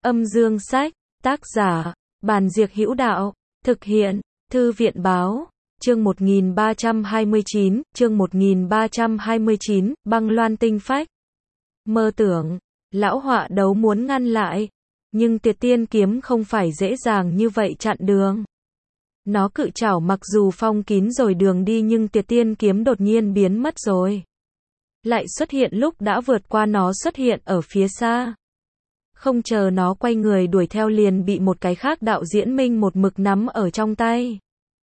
Âm dương sách, tác giả, Bàn Diệc Hữu Đạo, thực hiện, Thư viện báo, chương 1329, băng loan tinh phách. Mơ tưởng, lão họa đấu muốn ngăn lại, nhưng Tiệt Tiên kiếm không phải dễ dàng như vậy chặn đường. Nó cự chảo mặc dù phong kín rồi đường đi nhưng Tiệt Tiên kiếm đột nhiên biến mất rồi. Lại xuất hiện lúc đã vượt qua nó xuất hiện ở phía xa. Không chờ nó quay người đuổi theo liền bị một cái khác đạo diễn minh một mực nắm ở trong tay.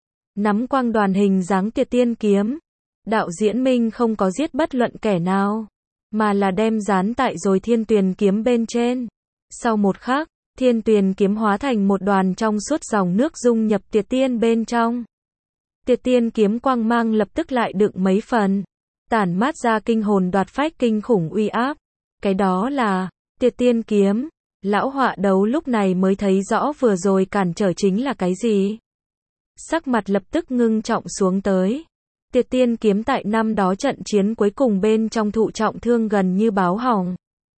Nắm quang đoàn hình dáng Tiệt Tiên kiếm. Đạo diễn minh không có giết bất luận kẻ nào, mà là đem dán tại rồi Thiên Tuyền kiếm bên trên. Sau một khắc, Thiên Tuyền kiếm hóa thành một đoàn trong suốt dòng nước dung nhập Tiệt Tiên bên trong. Tiệt Tiên kiếm quang mang lập tức lại đựng mấy phần, tản mát ra kinh hồn đoạt phách kinh khủng uy áp. Cái đó là Tiệt Tiên kiếm. Lão họa đấu lúc này mới thấy rõ vừa rồi cản trở chính là cái gì. Sắc mặt lập tức ngưng trọng xuống tới. Tiệt Tiên kiếm tại năm đó trận chiến cuối cùng bên trong thụ trọng thương gần như báo hỏng.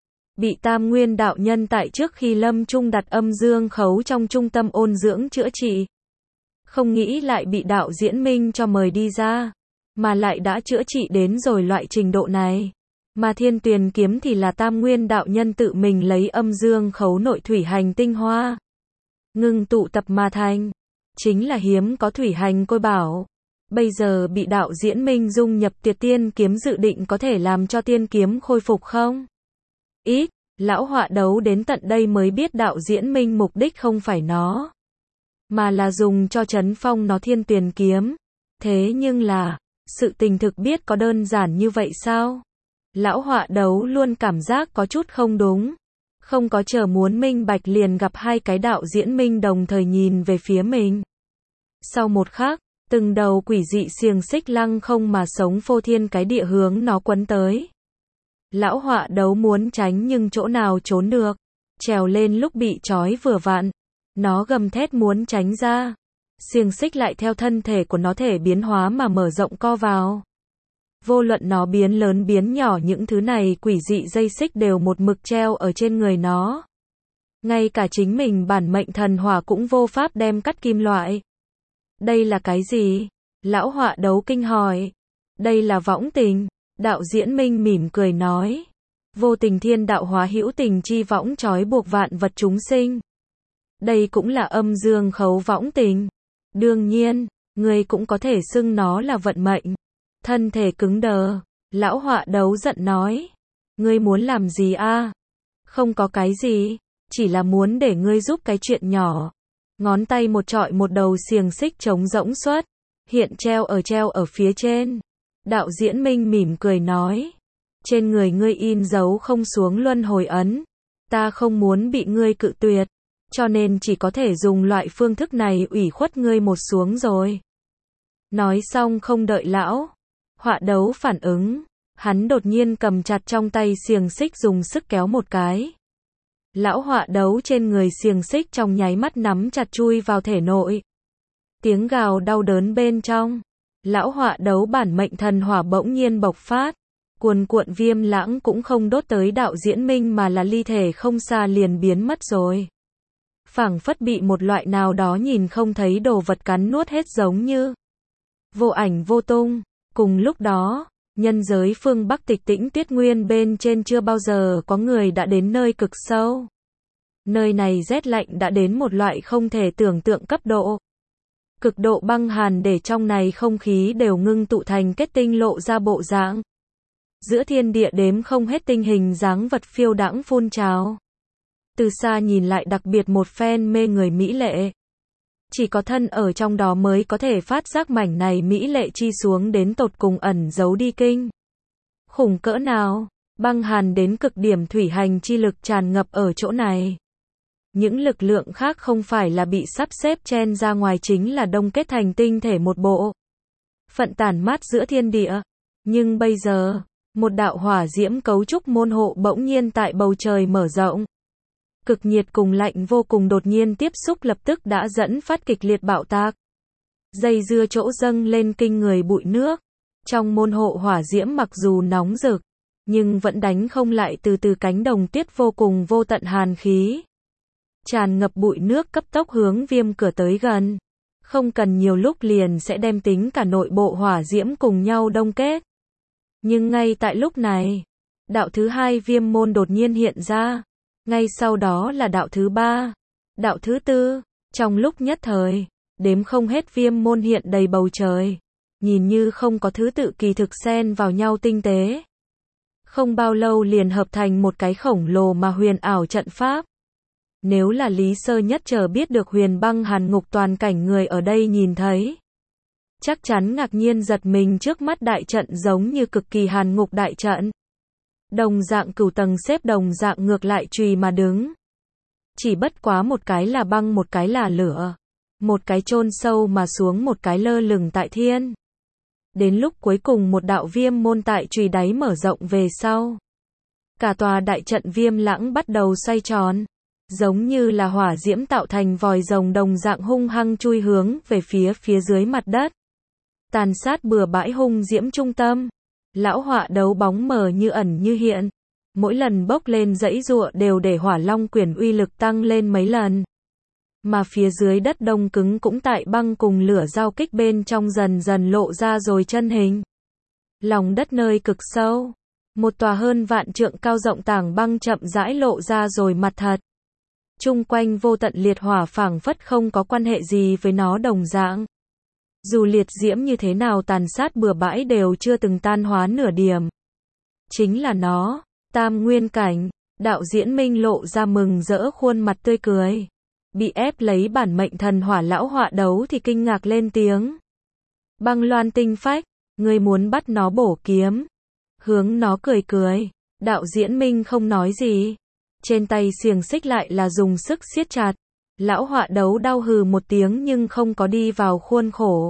Bị Tam Nguyên đạo nhân tại trước khi lâm chung đặt âm dương khấu trong trung tâm ôn dưỡng chữa trị. Không nghĩ lại bị đạo diễn minh cho mời đi ra, mà lại đã chữa trị đến rồi loại trình độ này. Mà Thiên Tuyền kiếm thì là Tam Nguyên đạo nhân tự mình lấy âm dương khấu nội thủy hành tinh hoa ngưng tụ tập mà thành, chính là hiếm có thủy hành côi bảo. Bây giờ bị đạo diễn minh dung nhập Tiệt Tiên kiếm dự định có thể làm cho tiên kiếm khôi phục không? Ít, lão họa đấu đến tận đây mới biết đạo diễn minh mục đích không phải nó, mà là dùng cho trấn phong nó Thiên Tuyền kiếm. Thế nhưng là, sự tình thực biết có đơn giản như vậy sao? Lão họa đấu luôn cảm giác có chút không đúng. Không có chờ muốn minh bạch liền gặp hai cái đạo diễn minh đồng thời nhìn về phía mình. Sau một khắc, từng đầu quỷ dị xiềng xích lăng không mà sống phô thiên cái địa hướng nó quấn tới. Lão họa đấu muốn tránh nhưng chỗ nào trốn được. Trèo lên lúc bị trói vừa vặn. Nó gầm thét muốn tránh ra. Xiềng xích lại theo thân thể của nó thể biến hóa mà mở rộng co vào. Vô luận nó biến lớn biến nhỏ những thứ này quỷ dị dây xích đều một mực treo ở trên người nó. Ngay cả chính mình bản mệnh thần hỏa cũng vô pháp đem cắt kim loại. Đây là cái gì? Lão họa đấu kinh hỏi. Đây là võng tình. Đạo diễn minh mỉm cười nói. Vô tình thiên đạo hóa hữu tình chi võng trói buộc vạn vật chúng sinh. Đây cũng là âm dương khấu võng tình. Đương nhiên, người cũng có thể xưng nó là vận mệnh. Thân thể cứng đờ, lão họa đấu giận nói. Ngươi muốn làm gì a? Không có cái gì, chỉ là muốn để ngươi giúp cái chuyện nhỏ. Ngón tay một trọi một đầu xiềng xích trống rỗng xuất, hiện treo ở phía trên. Đạo diễn minh mỉm cười nói. Trên người ngươi in dấu không xuống luân hồi ấn. Ta không muốn bị ngươi cự tuyệt, cho nên chỉ có thể dùng loại phương thức này ủy khuất ngươi một xuống rồi. Nói xong không đợi lão họa đấu phản ứng, hắn đột nhiên cầm chặt trong tay xiềng xích dùng sức kéo một cái. Lão họa đấu trên người xiềng xích trong nháy mắt nắm chặt chui vào thể nội. Tiếng gào đau đớn bên trong. Lão họa đấu bản mệnh thần hỏa bỗng nhiên bộc phát. Cuồn cuộn viêm lãng cũng không đốt tới đạo diễn minh mà là ly thể không xa liền biến mất rồi. Phảng phất bị một loại nào đó nhìn không thấy đồ vật cắn nuốt hết giống như vô ảnh vô tung. Cùng lúc đó, nhân giới phương Bắc Tịch Tĩnh Tuyết Nguyên bên trên chưa bao giờ có người đã đến nơi cực sâu. Nơi này rét lạnh đã đến một loại không thể tưởng tượng cấp độ. Cực độ băng hàn để trong này không khí đều ngưng tụ thành kết tinh lộ ra bộ dạng. Giữa thiên địa đếm không hết tinh hình dáng vật phiêu đãng phun trào. Từ xa nhìn lại đặc biệt một phen mê người mỹ lệ. Chỉ có thân ở trong đó mới có thể phát giác mảnh này mỹ lệ chi xuống đến tột cùng ẩn giấu đi kinh khủng cỡ nào. Băng hàn đến cực điểm thủy hành chi lực tràn ngập ở chỗ này. Những lực lượng khác không phải là bị sắp xếp chen ra ngoài chính là đông kết thành tinh thể một bộ phận tản mát giữa thiên địa. Nhưng bây giờ, một đạo hỏa diễm cấu trúc môn hộ bỗng nhiên tại bầu trời mở rộng. Cực nhiệt cùng lạnh vô cùng đột nhiên tiếp xúc lập tức đã dẫn phát kịch liệt bạo tạc. Dây dưa chỗ dâng lên kinh người bụi nước. Trong môn hộ hỏa diễm mặc dù nóng rực, nhưng vẫn đánh không lại từ cánh đồng tuyết vô cùng vô tận hàn khí. tràn ngập bụi nước cấp tốc hướng viêm cửa tới gần. Không cần nhiều lúc liền sẽ đem tính cả nội bộ hỏa diễm cùng nhau đông kết. Nhưng ngay tại lúc này, đạo thứ hai viêm môn đột nhiên hiện ra. Ngay sau đó là đạo thứ ba, đạo thứ tư. Trong lúc nhất thời, đếm không hết viêm môn hiện đầy bầu trời. Nhìn như không có thứ tự kỳ thực xen vào nhau tinh tế. Không bao lâu liền hợp thành một cái khổng lồ mà huyền ảo trận pháp. Nếu là Lý Sơ Nhất chờ biết được huyền băng hàn ngục toàn cảnh người ở đây nhìn thấy, chắc chắn ngạc nhiên giật mình trước mắt đại trận giống như cực kỳ hàn ngục đại trận. Đồng dạng cửu tầng xếp đồng dạng ngược lại chùy mà đứng. Chỉ bất quá một cái là băng một cái là lửa. Một cái chôn sâu mà xuống một cái lơ lửng tại thiên. Đến lúc cuối cùng một đạo viêm môn tại chùy đáy mở rộng về sau. Cả tòa đại trận viêm lãng bắt đầu xoay tròn. Giống như là hỏa diễm tạo thành vòi rồng đồng dạng hung hăng chui hướng về phía dưới mặt đất. Tàn sát bừa bãi hung diễm trung tâm. Lão họa đấu bóng mờ như ẩn như hiện. Mỗi lần bốc lên dãy giụa đều để hỏa long quyển uy lực tăng lên mấy lần. Mà phía dưới đất đông cứng cũng tại băng cùng lửa giao kích bên trong dần dần lộ ra rồi chân hình. Lòng đất nơi cực sâu. Một tòa hơn vạn trượng cao rộng tảng băng chậm rãi lộ ra rồi mặt thật. Chung quanh vô tận liệt hỏa phảng phất không có quan hệ gì với nó đồng dạng. Dù liệt diễm như thế nào tàn sát bừa bãi đều chưa từng tan hóa nửa điểm. Chính là nó, tam nguyên cảnh, đạo diễn Minh lộ ra mừng rỡ khuôn mặt tươi cười. Bị ép lấy bản mệnh thần hỏa lão họa đấu thì kinh ngạc lên tiếng. Băng loan tinh phách, ngươi muốn bắt nó bổ kiếm. Hướng nó cười cười, đạo diễn Minh không nói gì. Trên tay xiềng xích lại là dùng sức siết chặt. Lão họa đấu đau hừ một tiếng nhưng không có đi vào khuôn khổ.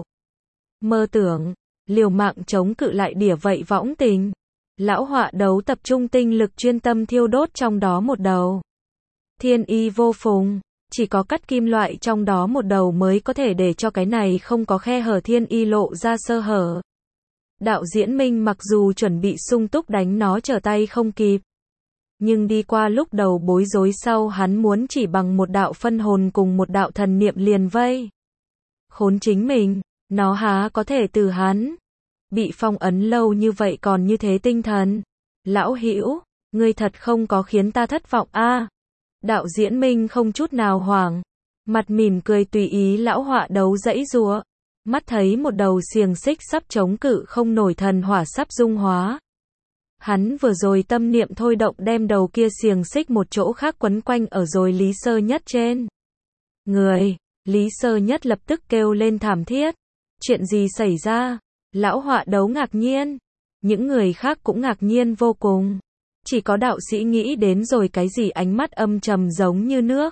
Mơ tưởng, liều mạng chống cự lại đỉa vậy võng tình. Lão họa đấu tập trung tinh lực chuyên tâm thiêu đốt trong đó một đầu. Thiên y vô phùng, chỉ có cắt kim loại trong đó một đầu mới có thể để cho cái này không có khe hở thiên y lộ ra sơ hở. Đạo diễn Minh mặc dù chuẩn bị sung túc đánh nó trở tay không kịp. Nhưng đi qua lúc đầu bối rối sau hắn muốn chỉ bằng một đạo phân hồn cùng một đạo thần niệm liền vây. Khốn chính mình, nó há có thể từ hắn. Bị phong ấn lâu như vậy còn như thế tinh thần. Lão hữu, ngươi thật không có khiến ta thất vọng a. Đạo diễn Minh không chút nào hoảng. Mặt mỉm cười tùy ý lão họa đấu dãy giụa. Mắt thấy một đầu xiềng xích sắp chống cự không nổi thần hỏa sắp dung hóa. Hắn vừa rồi tâm niệm thôi động đem đầu kia xiềng xích một chỗ khác quấn quanh ở rồi Lý Sơ Nhất trên. Người, Lý Sơ Nhất lập tức kêu lên thảm thiết. Chuyện gì xảy ra? Lão họa đấu ngạc nhiên. Những người khác cũng ngạc nhiên vô cùng. Chỉ có đạo sĩ nghĩ đến rồi cái gì ánh mắt âm trầm giống như nước.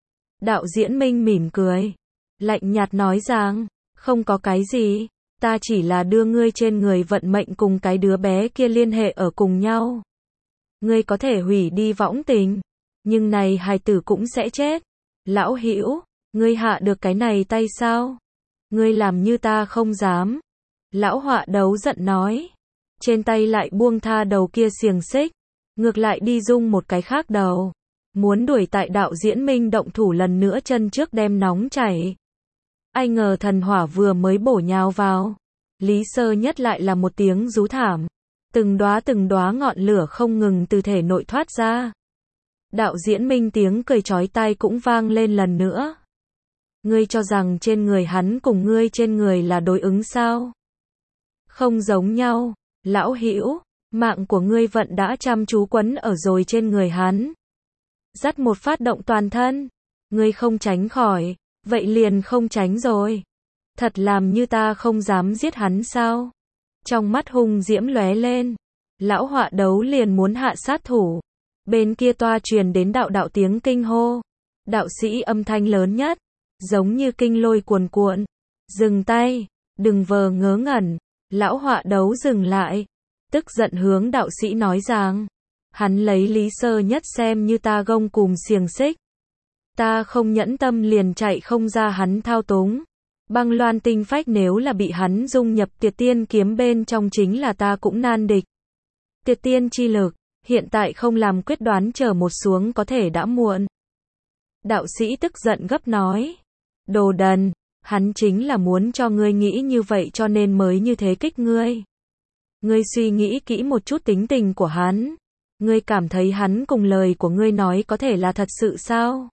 Đạo diễn Minh mỉm cười. Lạnh nhạt nói rằng, không có cái gì. Ta chỉ là đưa ngươi trên người vận mệnh cùng cái đứa bé kia liên hệ ở cùng nhau. Ngươi có thể hủy đi võng tình. Nhưng này hài tử cũng sẽ chết. Lão hữu, ngươi hạ được cái này tay sao? Ngươi làm như ta không dám. Lão họa đấu giận nói. Trên tay lại buông tha đầu kia xiềng xích. Ngược lại đi dung một cái khác đầu. Muốn đuổi tại đạo diễn Minh động thủ lần nữa chân trước đem nóng chảy. Ai ngờ thần hỏa vừa mới bổ nhào vào. Lý Sơ Nhất lại là một tiếng rú thảm. Từng đóa ngọn lửa không ngừng từ thể nội thoát ra. Đạo diễn Minh tiếng cười chói tai cũng vang lên lần nữa. Ngươi cho rằng trên người hắn cùng ngươi trên người là đối ứng sao? Không giống nhau, lão hữu, mạng của ngươi vận đã chăm chú quấn ở rồi trên người hắn. Dắt một phát động toàn thân, ngươi không tránh khỏi, vậy liền không tránh rồi. Thật làm như ta không dám giết hắn sao? Trong mắt hung diễm lóe lên, lão họa đấu liền muốn hạ sát thủ. Bên kia toa truyền đến đạo tiếng kinh hô. Đạo sĩ âm thanh lớn nhất, giống như kinh lôi cuồn cuộn. Dừng tay, đừng vờ ngớ ngẩn. Lão họa đấu dừng lại, tức giận hướng đạo sĩ nói rằng, hắn lấy Lý Sơ Nhất xem như ta gông cùm xiềng xích. Ta không nhẫn tâm liền chạy không ra hắn thao túng. Băng loan tinh phách nếu là bị hắn dung nhập Tiệt Tiên kiếm bên trong chính là ta cũng nan địch. Tiệt Tiên chi lực, hiện tại không làm quyết đoán chờ một xuống có thể đã muộn. Đạo sĩ tức giận gấp nói. Đồ đần, hắn chính là muốn cho ngươi nghĩ như vậy cho nên mới như thế kích ngươi. Ngươi suy nghĩ kỹ một chút tính tình của hắn. Ngươi cảm thấy hắn cùng lời của ngươi nói có thể là thật sự sao?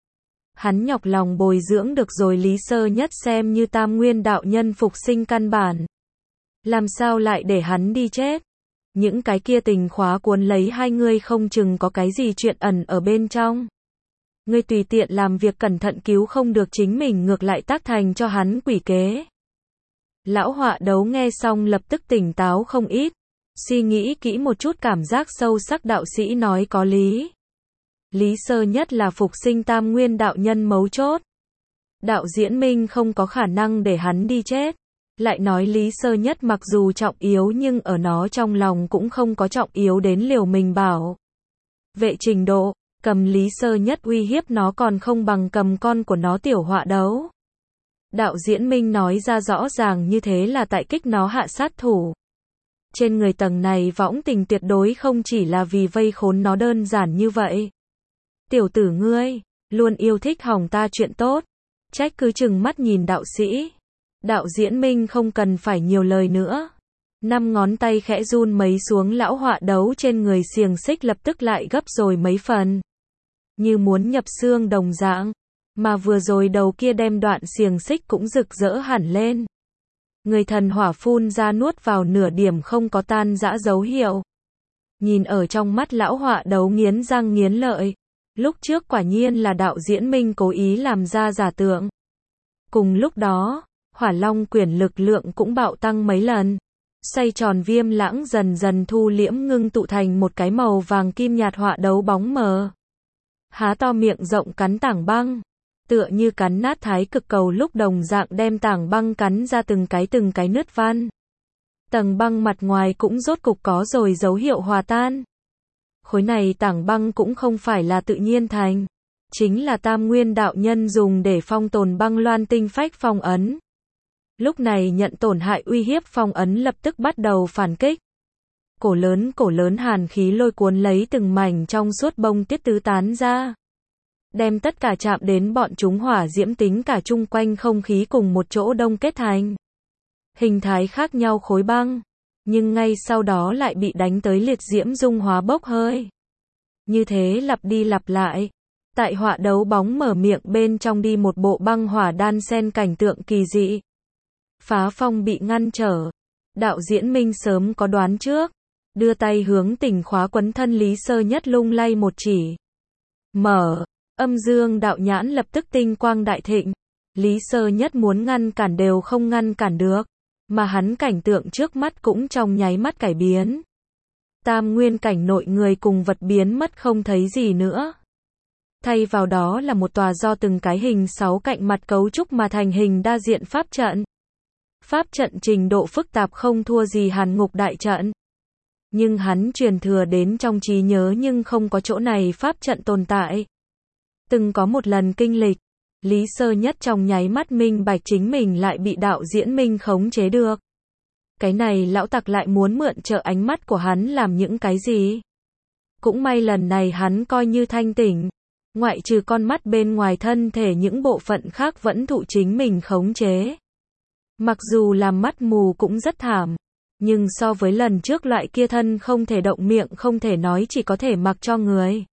Hắn nhọc lòng bồi dưỡng được rồi Lý Sơ Nhất xem như Tam Nguyên đạo nhân phục sinh căn bản. Làm sao lại để hắn đi chết? Những cái kia tình khóa cuốn lấy hai ngươi không chừng có cái gì chuyện ẩn ở bên trong. Ngươi tùy tiện làm việc cẩn thận cứu không được chính mình ngược lại tác thành cho hắn quỷ kế. Lão họa đấu nghe xong lập tức tỉnh táo không ít. Suy nghĩ kỹ một chút cảm giác sâu sắc đạo sĩ nói có lý. Lý Sơ Nhất là phục sinh Tam Nguyên đạo nhân mấu chốt. Đạo Diễn Minh không có khả năng để hắn đi chết. Lại nói Lý Sơ Nhất mặc dù trọng yếu nhưng ở nó trong lòng cũng không có trọng yếu đến liều mình bảo vệ trình độ. Cầm Lý Sơ Nhất uy hiếp nó còn không bằng cầm con của nó tiểu họa đấu. Đạo Diễn Minh nói ra rõ ràng như thế là tại kích nó hạ sát thủ. Trên người tầng này võng tình tuyệt đối không chỉ là vì vây khốn nó đơn giản như vậy. Tiểu tử ngươi, luôn yêu thích hỏng ta chuyện tốt. Trách cứ chừng mắt nhìn đạo sĩ. Đạo Diễn Minh không cần phải nhiều lời nữa. 5 ngón tay khẽ run mấy xuống lão họa đấu trên người xiềng xích lập tức lại gấp rồi mấy phần. Như muốn nhập xương đồng dạng. Mà vừa rồi đầu kia đem đoạn xiềng xích cũng rực rỡ hẳn lên. Người thần hỏa phun ra nuốt vào nửa điểm không có tan rã dấu hiệu. Nhìn ở trong mắt lão họa đấu nghiến răng nghiến lợi. Lúc trước quả nhiên là đạo Diễn Minh cố ý làm ra giả tượng. Cùng lúc đó, Hỏa Long quyển lực lượng cũng bạo tăng mấy lần. Xoay tròn viêm lãng dần dần thu liễm ngưng tụ thành một cái màu vàng kim nhạt họa đấu bóng mờ. Há to miệng rộng cắn tảng băng. Tựa như cắn nát thái cực cầu lúc đồng dạng đem tảng băng cắn ra từng cái nứt van. Tầng băng mặt ngoài cũng rốt cục có rồi dấu hiệu hòa tan. Khối này tảng băng cũng không phải là tự nhiên thành. Chính là Tam Nguyên đạo nhân dùng để phong tồn băng loan tinh phách phong ấn. Lúc này nhận tổn hại uy hiếp phong ấn lập tức bắt đầu phản kích. Cổ lớn hàn khí lôi cuốn lấy từng mảnh trong suốt bông tuyết tứ tán ra. Đem tất cả chạm đến bọn chúng hỏa diễm tính cả chung quanh không khí cùng một chỗ đông kết thành. Hình thái khác nhau khối băng. Nhưng ngay sau đó lại bị đánh tới liệt diễm dung hóa bốc hơi. Như thế lặp đi lặp lại. Tại họa đấu bóng mở miệng bên trong đi một bộ băng hỏa đan xen cảnh tượng kỳ dị. Phá phong bị ngăn trở. Đạo Diễn Minh sớm có đoán trước. Đưa tay hướng tình khóa quấn thân Lý Sơ Nhất lung lay một chỉ. Mở. Âm dương đạo nhãn lập tức tinh quang đại thịnh. Lý Sơ Nhất muốn ngăn cản đều không ngăn cản được. Mà hắn cảnh tượng trước mắt cũng trong nháy mắt cải biến. Tam nguyên cảnh nội người cùng vật biến mất không thấy gì nữa. Thay vào đó là một tòa do từng cái hình 6 cạnh mặt cấu trúc mà thành hình đa diện pháp trận. Pháp trận trình độ phức tạp không thua gì Hàn Ngục đại trận. Nhưng hắn truyền thừa đến trong trí nhớ nhưng không có chỗ này pháp trận tồn tại. Từng có một lần kinh lịch, Lý Sơ Nhất trong nháy mắt minh bạch chính mình lại bị đạo Diễn Minh khống chế được. Cái này lão tặc lại muốn mượn trợ ánh mắt của hắn làm những cái gì? Cũng may lần này hắn coi như thanh tỉnh. Ngoại trừ con mắt bên ngoài thân thể những bộ phận khác vẫn thụ chính mình khống chế. Mặc dù làm mắt mù cũng rất thảm. Nhưng so với lần trước loại kia thân không thể động miệng không thể nói chỉ có thể mặc cho người.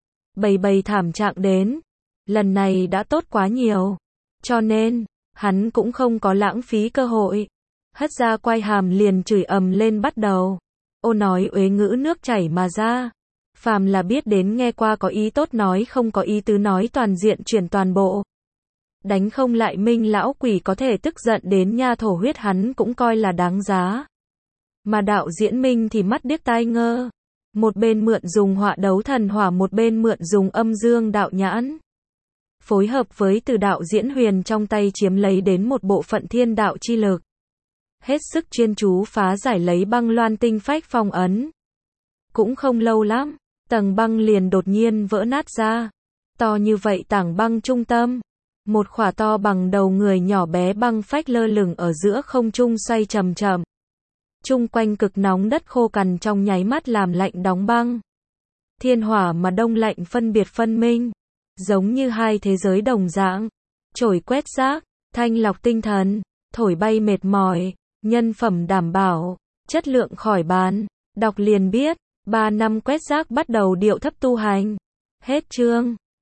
Bầy thảm trạng đến. Lần này đã tốt quá nhiều. Cho nên, hắn cũng không có lãng phí cơ hội. Hất ra quai hàm liền chửi ầm lên bắt đầu. Ô nói uế ngữ nước chảy mà ra. Phàm là biết đến nghe qua có ý tốt nói không có ý tứ nói toàn diện chuyển toàn bộ. Đánh không lại Minh lão quỷ có thể tức giận đến nha thổ huyết hắn cũng coi là đáng giá. Mà đạo Diễn Minh thì mắt điếc tai ngơ. Một bên mượn dùng họa đấu thần hỏa một bên mượn dùng âm dương đạo nhãn. Phối hợp với từ đạo Diễn Huyền trong tay chiếm lấy đến một bộ phận thiên đạo chi lực. Hết sức chuyên chú phá giải lấy băng loan tinh phách phong ấn. Cũng không lâu lắm, tầng băng liền đột nhiên vỡ nát ra. To như vậy tảng băng trung tâm. Một khỏa to bằng đầu người nhỏ bé băng phách lơ lửng ở giữa không trung xoay chậm chậm. Chung quanh cực nóng đất khô cằn trong nháy mắt làm lạnh đóng băng. Thiên hỏa mà đông lạnh phân biệt phân minh. giống như hai thế giới đồng dạng. Chổi quét rác, thanh lọc tinh thần, thổi bay mệt mỏi, nhân phẩm đảm bảo, chất lượng khỏi bàn. Đọc liền biết, 3 năm quét rác bắt đầu điệu thấp tu hành. Hết chương.